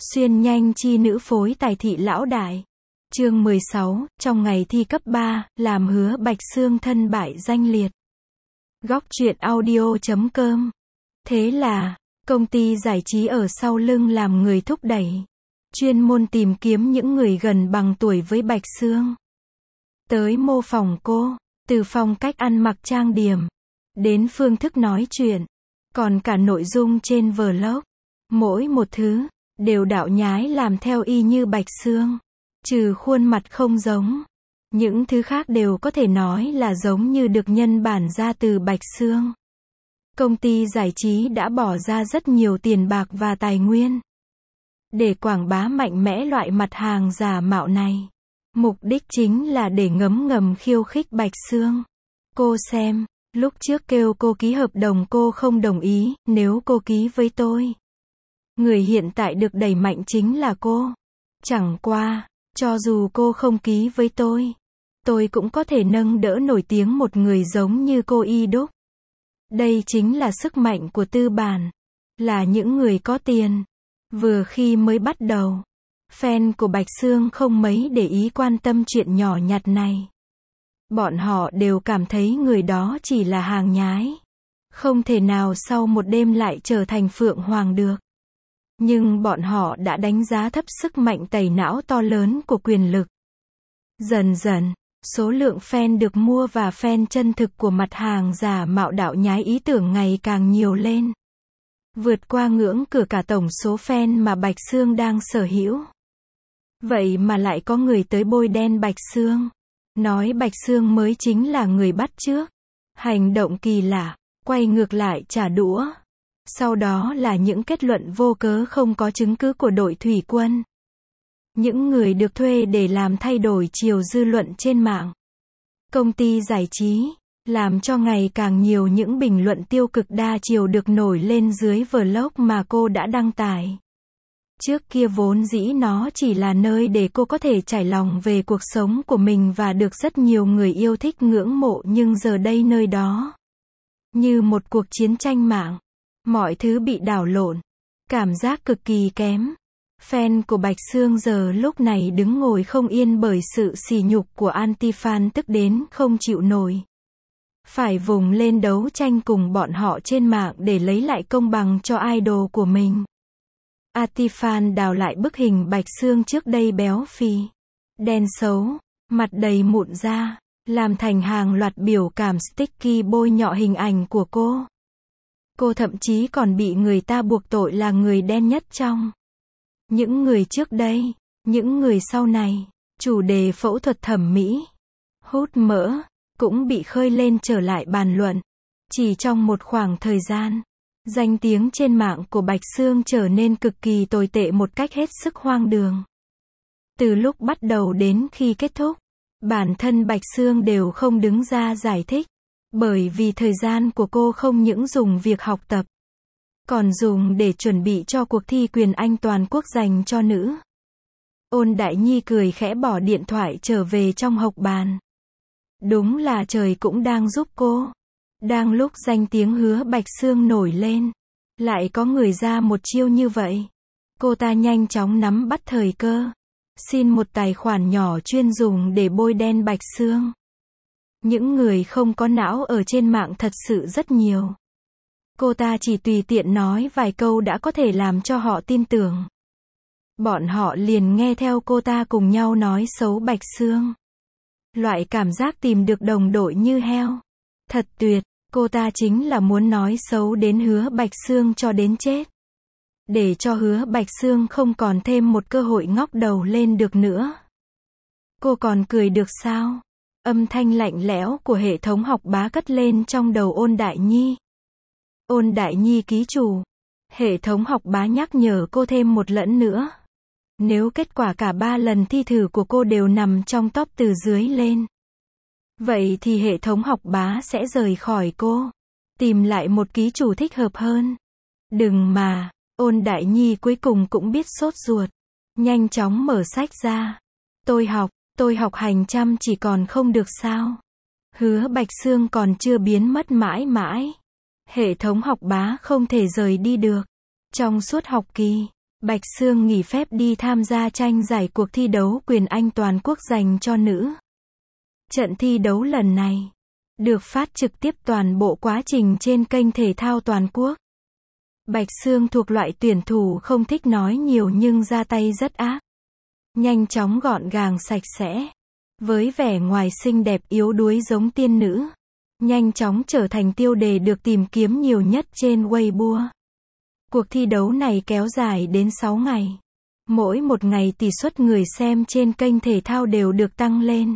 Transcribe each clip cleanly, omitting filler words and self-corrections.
Xuyên nhanh chi nữ phối tài thị lão đại. Chương 16, trong ngày thi cấp 3, làm Hứa Bạch Xương thân bại danh liệt. Góc truyện audio.com. Thế là, công ty giải trí ở sau lưng làm người thúc đẩy, chuyên môn tìm kiếm những người gần bằng tuổi với Bạch Xương. Tới mô phỏng cô, từ phong cách ăn mặc trang điểm, đến phương thức nói chuyện, còn cả nội dung trên vlog. Mỗi một thứ, đều đạo nhái làm theo y như Bạch Xương. Trừ khuôn mặt không giống. Những thứ khác đều có thể nói là giống như được nhân bản ra từ Bạch Xương. Công ty giải trí đã bỏ ra rất nhiều tiền bạc và tài nguyên để quảng bá mạnh mẽ loại mặt hàng giả mạo này. Mục đích chính là để ngấm ngầm khiêu khích Bạch Xương. Cô xem, lúc trước kêu cô ký hợp đồng cô không đồng ý, nếu cô ký với tôi. Người hiện tại được đẩy mạnh chính là cô. Chẳng qua, cho dù cô không ký với tôi cũng có thể nâng đỡ nổi tiếng một người giống như cô y đúc. Đây chính là sức mạnh của tư bản, là những người có tiền. Vừa khi mới bắt đầu, fan của Bạch Xương không mấy để ý quan tâm chuyện nhỏ nhặt này. Bọn họ đều cảm thấy người đó chỉ là hàng nhái. Không thể nào sau một đêm lại trở thành Phượng Hoàng được. Nhưng bọn họ đã đánh giá thấp sức mạnh tẩy não to lớn của quyền lực. Dần dần, số lượng fan được mua và fan chân thực của mặt hàng giả mạo đạo nhái ý tưởng ngày càng nhiều lên. Vượt qua ngưỡng cửa cả tổng số fan mà Bạch Xương đang sở hữu. Vậy mà lại có người tới bôi đen Bạch Xương. Nói Bạch Xương mới chính là người bắt chước. Hành động kỳ lạ, quay ngược lại trả đũa. Sau đó là những kết luận vô cớ không có chứng cứ của đội thủy quân. Những người được thuê để làm thay đổi chiều dư luận trên mạng. Công ty giải trí, làm cho ngày càng nhiều những bình luận tiêu cực đa chiều được nổi lên dưới vlog mà cô đã đăng tải. Trước kia vốn dĩ nó chỉ là nơi để cô có thể trải lòng về cuộc sống của mình và được rất nhiều người yêu thích ngưỡng mộ, nhưng giờ đây nơi đó như một cuộc chiến tranh mạng. Mọi thứ bị đảo lộn. Cảm giác cực kỳ kém. Fan của Bạch Xương giờ lúc này đứng ngồi không yên bởi sự sỉ nhục của anti-fan, tức đến không chịu nổi. Phải vùng lên đấu tranh cùng bọn họ trên mạng để lấy lại công bằng cho idol của mình. Anti-fan đào lại bức hình Bạch Xương trước đây béo phì, đen xấu, mặt đầy mụn da, làm thành hàng loạt biểu cảm sticky bôi nhọ hình ảnh của cô. Cô thậm chí còn bị người ta buộc tội là người đen nhất trong những người trước đây, những người sau này. Chủ đề phẫu thuật thẩm mỹ, hút mỡ, cũng bị khơi lên trở lại bàn luận. Chỉ trong một khoảng thời gian, danh tiếng trên mạng của Bạch Xương trở nên cực kỳ tồi tệ một cách hết sức hoang đường. Từ lúc bắt đầu đến khi kết thúc, bản thân Bạch Xương đều không đứng ra giải thích. Bởi vì thời gian của cô không những dùng việc học tập, còn dùng để chuẩn bị cho cuộc thi Quyền Anh toàn quốc dành cho nữ. Ôn Đại Nhi cười khẽ bỏ điện thoại trở về trong hộc bàn. Đúng là trời cũng đang giúp cô. Đang lúc danh tiếng Hứa Bạch Xương nổi lên, lại có người ra một chiêu như vậy. Cô ta nhanh chóng nắm bắt thời cơ, xin một tài khoản nhỏ chuyên dùng để bôi đen Bạch Xương. Những người không có não ở trên mạng thật sự rất nhiều. Cô ta chỉ tùy tiện nói vài câu đã có thể làm cho họ tin tưởng. Bọn họ liền nghe theo cô ta cùng nhau nói xấu Bạch Xương. Loại cảm giác tìm được đồng đội như heo. Thật tuyệt, cô ta chính là muốn nói xấu đến Hứa Bạch Xương cho đến chết. Để cho Hứa Bạch Xương không còn thêm một cơ hội ngóc đầu lên được nữa. Cô còn cười được sao? Âm thanh lạnh lẽo của hệ thống học bá cất lên trong đầu Ôn Đại Nhi. Ôn Đại Nhi ký chủ. Hệ thống học bá nhắc nhở cô thêm một lần nữa. Nếu kết quả cả 3 lần thi thử của cô đều nằm trong top từ dưới lên, vậy thì hệ thống học bá sẽ rời khỏi cô, tìm lại một ký chủ thích hợp hơn. Đừng mà, Ôn Đại Nhi cuối cùng cũng biết sốt ruột. Nhanh chóng mở sách ra. Tôi học hành chăm chỉ còn không được sao? Hứa Bạch Xương còn chưa biến mất mãi mãi. Hệ thống học bá không thể rời đi được. Trong suốt học kỳ, Bạch Sương nghỉ phép đi tham gia tranh giải cuộc thi đấu quyền Anh toàn quốc dành cho nữ. Trận thi đấu lần này được phát trực tiếp toàn bộ quá trình trên kênh thể thao toàn quốc. Bạch Sương thuộc loại tuyển thủ không thích nói nhiều nhưng ra tay rất ác. Nhanh chóng gọn gàng sạch sẽ. Với vẻ ngoài xinh đẹp yếu đuối giống tiên nữ. Nhanh chóng trở thành tiêu đề được tìm kiếm nhiều nhất trên Weibo. Cuộc thi đấu này kéo dài đến 6 ngày. Mỗi một ngày tỷ suất người xem trên kênh thể thao đều được tăng lên.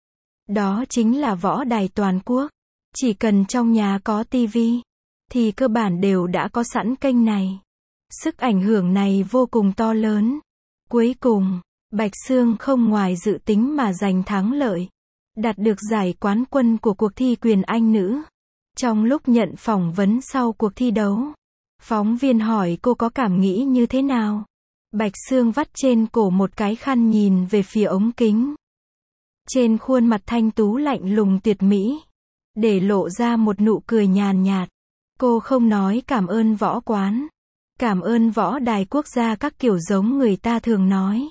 Đó chính là võ đài toàn quốc. Chỉ cần trong nhà có tivi, thì cơ bản đều đã có sẵn kênh này. Sức ảnh hưởng này vô cùng to lớn. Cuối cùng, Bạch Sương không ngoài dự tính mà giành thắng lợi. Đạt được giải quán quân của cuộc thi quyền Anh nữ. Trong lúc nhận phỏng vấn sau cuộc thi đấu, phóng viên hỏi cô có cảm nghĩ như thế nào. Bạch Sương vắt trên cổ một cái khăn nhìn về phía ống kính. Trên khuôn mặt thanh tú lạnh lùng tuyệt mỹ, để lộ ra một nụ cười nhàn nhạt. Cô không nói cảm ơn võ quán, cảm ơn võ đài quốc gia các kiểu giống người ta thường nói.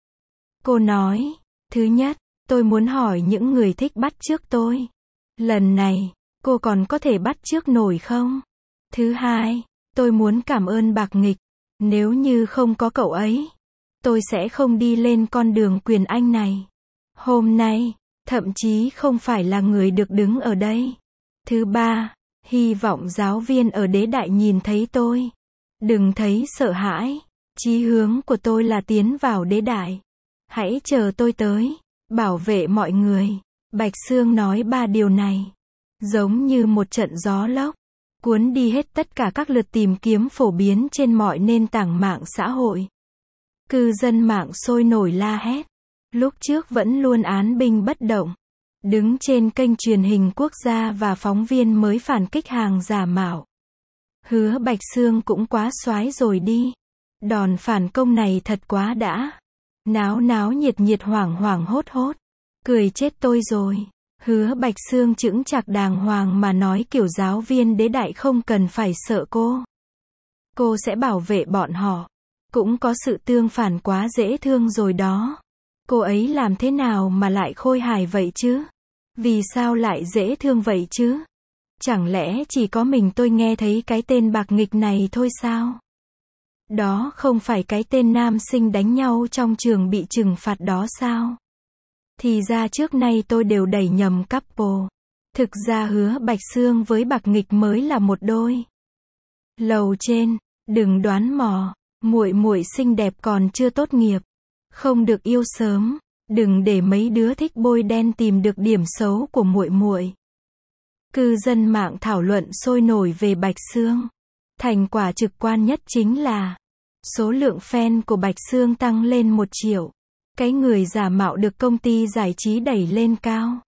Cô nói, thứ nhất, tôi muốn hỏi những người thích bắt chước tôi. Lần này, cô còn có thể bắt chước nổi không? Thứ hai, tôi muốn cảm ơn Bạc Nghịch. Nếu như không có cậu ấy, tôi sẽ không đi lên con đường quyền Anh này. Hôm nay, thậm chí không phải là người được đứng ở đây. Thứ ba, hy vọng giáo viên ở Đế Đại nhìn thấy tôi. Đừng thấy sợ hãi. Chí hướng của tôi là tiến vào Đế Đại. Hãy chờ tôi tới. Bảo vệ mọi người. Bạch Sương nói 3 điều này. Giống như một trận gió lốc. Cuốn đi hết tất cả các lượt tìm kiếm phổ biến trên mọi nền tảng mạng xã hội. Cư dân mạng sôi nổi la hét. Lúc trước vẫn luôn án binh bất động. Đứng trên kênh truyền hình quốc gia và phóng viên mới phản kích hàng giả mạo. Hứa Bạch Sương cũng quá xoái rồi đi. Đòn phản công này thật quá đã. Náo náo nhiệt nhiệt hoảng hoảng hốt hốt. Cười chết tôi rồi. Hứa Bạch Sương chững chạc đàng hoàng mà nói kiểu giáo viên Đế Đại không cần phải sợ cô. Cô sẽ bảo vệ bọn họ. Cũng có sự tương phản quá dễ thương rồi đó. Cô ấy làm thế nào mà lại khôi hài vậy chứ? Vì sao lại dễ thương vậy chứ? Chẳng lẽ chỉ có mình tôi nghe thấy cái tên Bạc Nghịch này thôi sao? Đó không phải cái tên nam sinh đánh nhau trong trường bị trừng phạt đó sao? Thì ra trước nay tôi đều đẩy nhầm couple. Thực ra Hứa Bạch Sương với Bạc Nghịch mới là một đôi. Lầu trên, đừng đoán mò, muội muội xinh đẹp còn chưa tốt nghiệp, không được yêu sớm, đừng để mấy đứa thích bôi đen tìm được điểm xấu của muội muội. Cư dân mạng thảo luận sôi nổi về Bạch Sương. Thành quả trực quan nhất chính là số lượng fan của Bạch Sương tăng lên 1 triệu. Cái người giả mạo được công ty giải trí đẩy lên cao.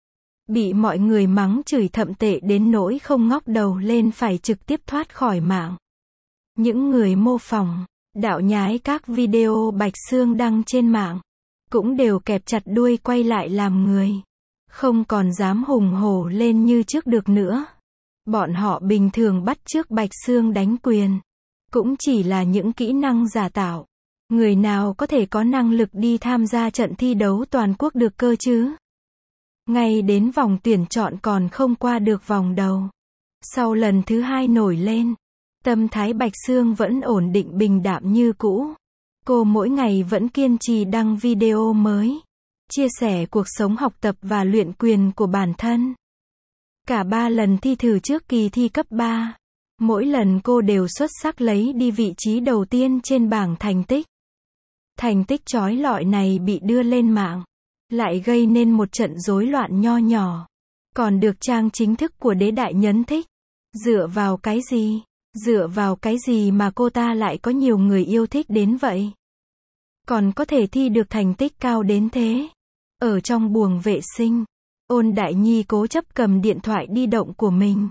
Bị mọi người mắng chửi thậm tệ đến nỗi không ngóc đầu lên phải trực tiếp thoát khỏi mạng. Những người mô phỏng, đạo nhái các video Bạch Sương đăng trên mạng, cũng đều kẹp chặt đuôi quay lại làm người. Không còn dám hùng hổ lên như trước được nữa. Bọn họ bình thường bắt chước Bạch Sương đánh quyền. Cũng chỉ là những kỹ năng giả tạo. Người nào có thể có năng lực đi tham gia trận thi đấu toàn quốc được cơ chứ? Ngay đến vòng tuyển chọn còn không qua được vòng đầu. Sau lần thứ 2 nổi lên, tâm thái Bạch Sương vẫn ổn định bình đạm như cũ. Cô mỗi ngày vẫn kiên trì đăng video mới, chia sẻ cuộc sống học tập và luyện quyền của bản thân. Cả 3 lần thi thử trước kỳ thi cấp 3, mỗi lần cô đều xuất sắc lấy đi vị trí đầu tiên trên bảng thành tích. Thành tích chói lọi này bị đưa lên mạng, lại gây nên một trận rối loạn nho nhỏ. Còn được trang chính thức của Đế Đại nhấn thích. Dựa vào cái gì? Dựa vào cái gì mà cô ta lại có nhiều người yêu thích đến vậy? Còn có thể thi được thành tích cao đến thế? Ở trong buồng vệ sinh, Ôn Đại Nhi cố chấp cầm điện thoại di động của mình.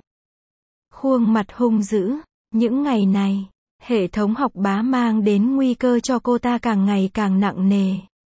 Khuôn mặt hung dữ. Những ngày này, hệ thống học bá mang đến nguy cơ cho cô ta càng ngày càng nặng nề.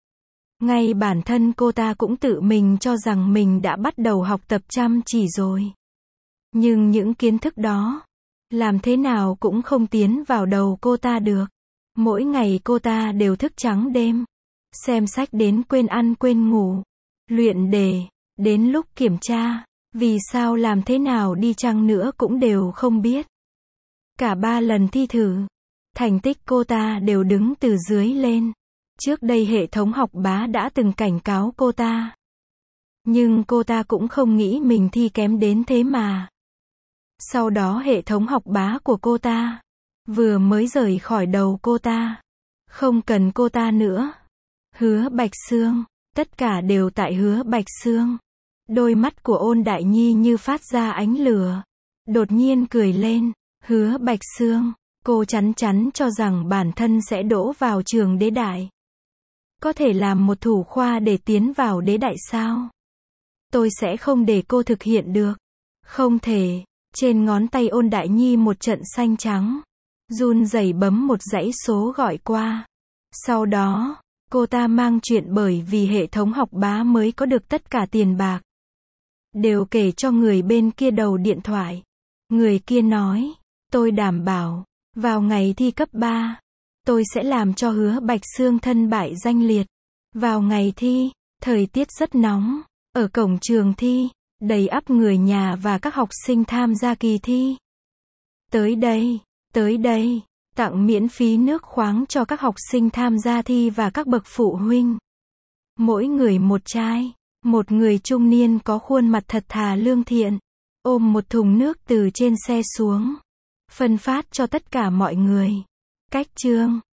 Ngay bản thân cô ta cũng tự mình cho rằng mình đã bắt đầu học tập chăm chỉ rồi. Nhưng những kiến thức đó, làm thế nào cũng không tiến vào đầu cô ta được. Mỗi ngày cô ta đều thức trắng đêm, xem sách đến quên ăn quên ngủ, luyện đề, đến lúc kiểm tra, vì sao làm thế nào đi chăng nữa cũng đều không biết. Cả 3 lần thi thử, thành tích cô ta đều đứng từ dưới lên. Trước đây hệ thống học bá đã từng cảnh cáo cô ta. Nhưng cô ta cũng không nghĩ mình thi kém đến thế mà. Sau đó hệ thống học bá của cô ta vừa mới rời khỏi đầu cô ta. Không cần cô ta nữa. Hứa Bạch Sương. Tất cả đều tại Hứa Bạch Sương. Đôi mắt của Ôn Đại Nhi như phát ra ánh lửa. Đột nhiên cười lên. Hứa Bạch Sương. Cô chắn chắn cho rằng bản thân sẽ đỗ vào trường đế đại. Có thể làm một thủ khoa để tiến vào đế đại sao? Tôi sẽ không để cô thực hiện được. Không thể. Trên ngón tay Ôn Đại Nhi một trận xanh trắng. Run rẩy bấm một dãy số gọi qua. Sau đó, cô ta mang chuyện bởi vì hệ thống học bá mới có được tất cả tiền bạc. Đều kể cho người bên kia đầu điện thoại. Người kia nói, tôi đảm bảo, vào ngày thi cấp 3, tôi sẽ làm cho Hứa Bạch Sương thân bại danh liệt. Vào ngày thi, thời tiết rất nóng, ở cổng trường thi, đầy ắp người nhà và các học sinh tham gia kỳ thi. Tới đây, tặng miễn phí nước khoáng cho các học sinh tham gia thi và các bậc phụ huynh. Mỗi người một chai, một người trung niên có khuôn mặt thật thà lương thiện, ôm một thùng nước từ trên xe xuống, phân phát cho tất cả mọi người. Cách chương